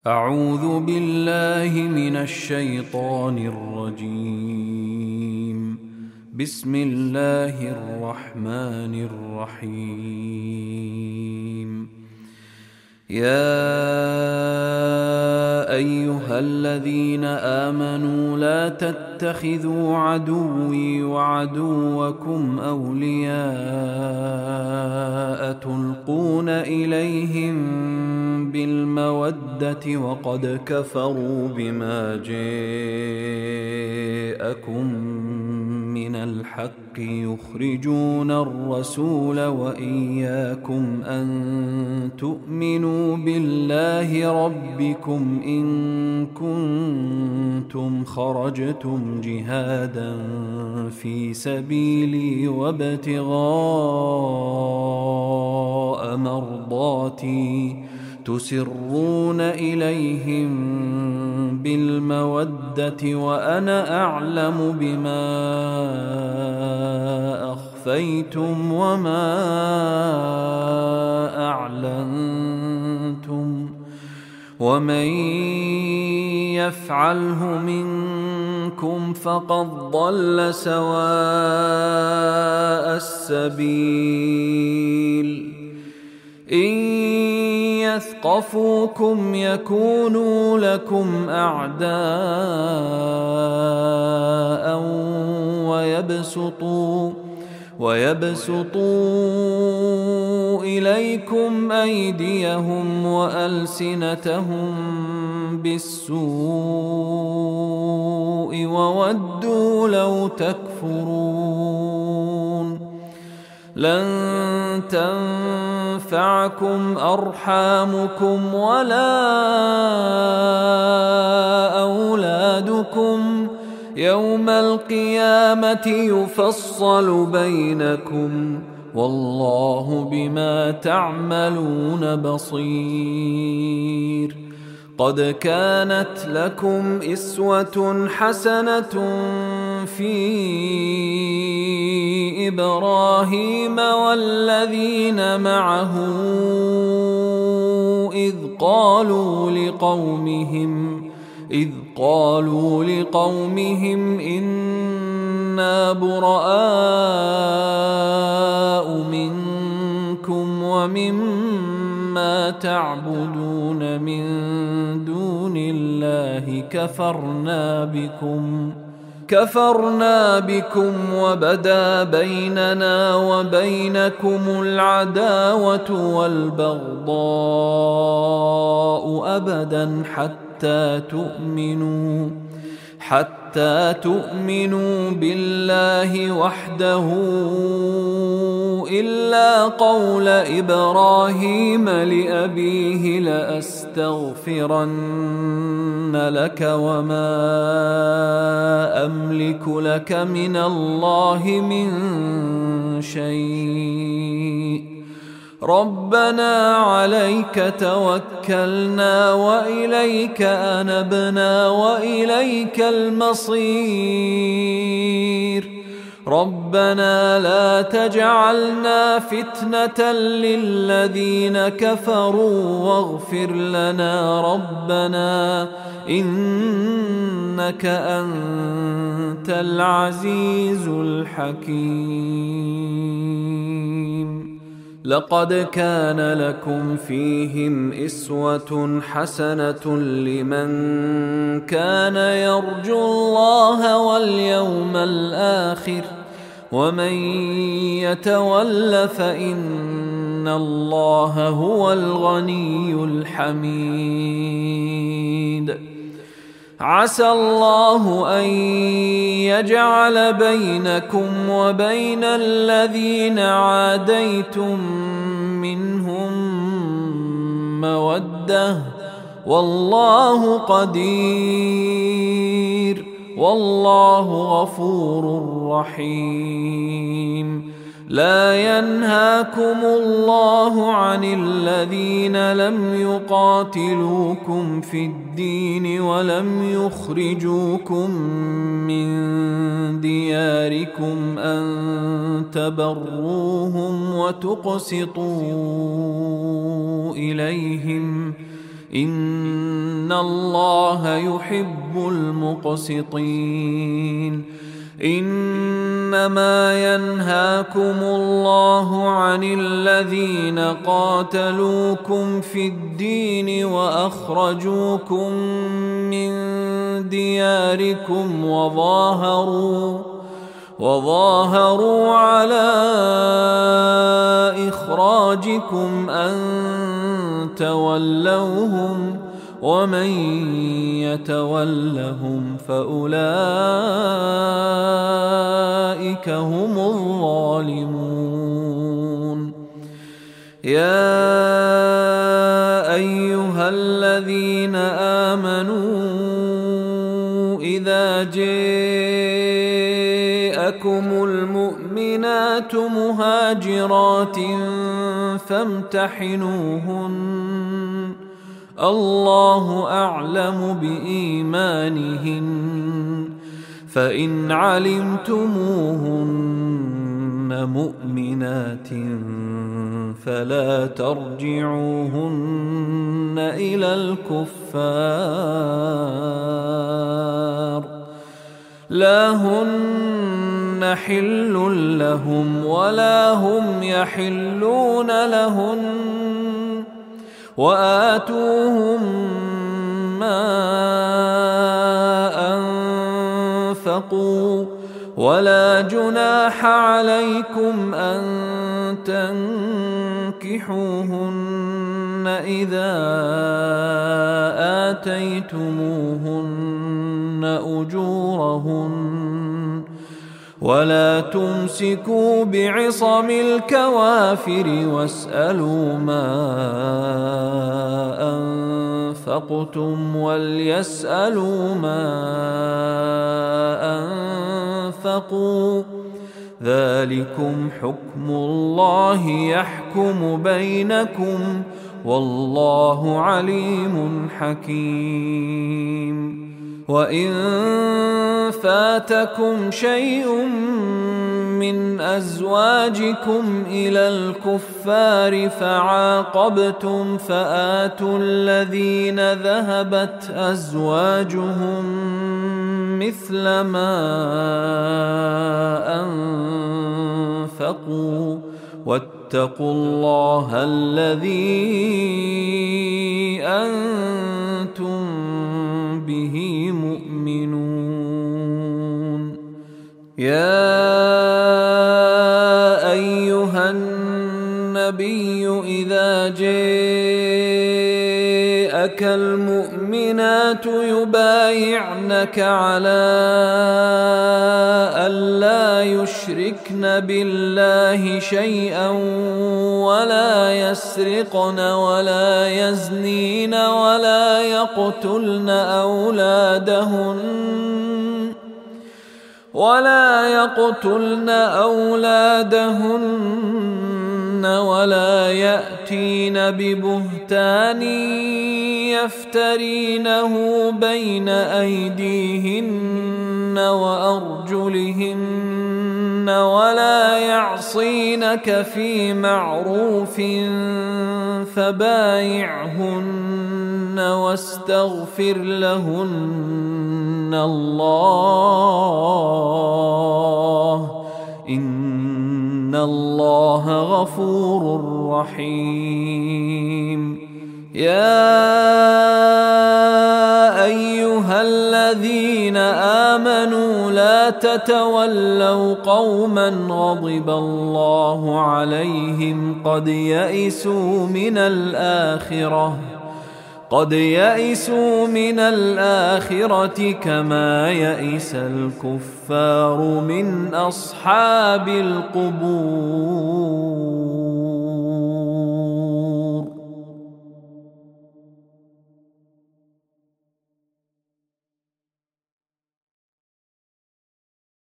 أعوذ بالله من الشيطان الرجيم. بسم الله الرحمن الرحيم. يا أيها الذين آمنوا لا تتخذوا عدوي وعدوكم أولياء تلقون إليهم بالمودة وقد كفروا بما جاءكم من الحق يخرجون الرسول وإياكم أن تؤمنوا بالله ربكم إن كنتم خرجتم جهادا في سبيلي وابتغاء مرضاتي تسرون إليهم بالمودة وأنا أعلم بما أخفيتم وما أعلنتم ومن يفعله منكم فقد ضل سواء السبيل. إن يثقفوكم يكونوا لكم أعداء ويبسطوا إليكم أيديهم وألسنتهم بالسوء وودوا لو تكفرون. لن تنفعكم أرحامكم ولا أولادكم يوم القيامة يفصل بينكم والله بما تعملون بصير. قد كانت لكم إسوة حسنة في إبراهيم والذين معه إذ قالوا لقومهم إنا براء منكم ومما تعبدون من دون الله كفرنا بكم وبدا بيننا وبينكم العداوة والبغضاء أبدا حتى تؤمنوا بالله وحده إلا قول إبراهيم لأبيه لأستغفرن لك وما أملك لك من الله من شيء ربنا عليك توكلنا وإليك أنبنا وإليك المصير. ربنا لا تجعلنا فتنة للذين كفروا واغفر لنا ربنا إنك أنت العزيز الحكيم. لقد كان لكم فيهم إسوة حسنة لمن كان يرجو الله واليوم الآخر ومن يتول فإن الله هو الغني الحميد. عسى الله أن يجعل بينكم وبين الذين عاديتم منهم مودة والله قدير والله غفور رحيم. لا ينهاكم الله عن الذين لم يقاتلوكم في الدين ولم يخرجوكم من دياركم أن تبروهم وتقسطوا إليهم إن إن الله يحب المقسطين إنما ينهاكم الله عن الذين قاتلوكم في الدين وأخرجوكم من دياركم وظاهروا على إخراجكم أن تولوهم ومن يتولهم فأولئك هم الظالمون يا أيها الذين آمنوا إذا جاءكم المؤمنات مهاجرات فامتحنوهن الله أعلم بإيمانهن فإن علمتموهن مؤمنات فلا ترجعوهن إلى الكفار لا هن حل لهم ولا هم يحلون لهن وآتوهم ما أنفقوا ولا جناح عليكم أن تنكحوهن إذا آتيتموهن أجورهن ولا تمسكوا بعصم الكوافر واسألوا ما أنفقتم وليسألوا ما أنفقوا ذلكم حكم الله يحكم بينكم والله عليم حكيم وإن فاتكم شيء من أزواجكم إلى الكفار فعاقبتم فآتوا الذين ذهبت أزواجهم مثل ما أنفقوا واتقوا الله الذي أنتم به مؤمنون يا أيها النبي إذا جاءك المؤمنات يبايعنك على ألا يشركن بالله شيئا ولا يسرقن ولا يزنين ولا يقتلن أولادهن ولا يأتين ببهتان يفترينه بين أيديهن وأرجلهن ولا يعصينك في معروف فبايعهن واستغفر لهن الله إن الله غفور رحيم يا أيها الذين آمنوا لا تتولوا قوما غضب الله عليهم قد يئسوا من الآخرة كما يئس الكفار من أصحاب القبور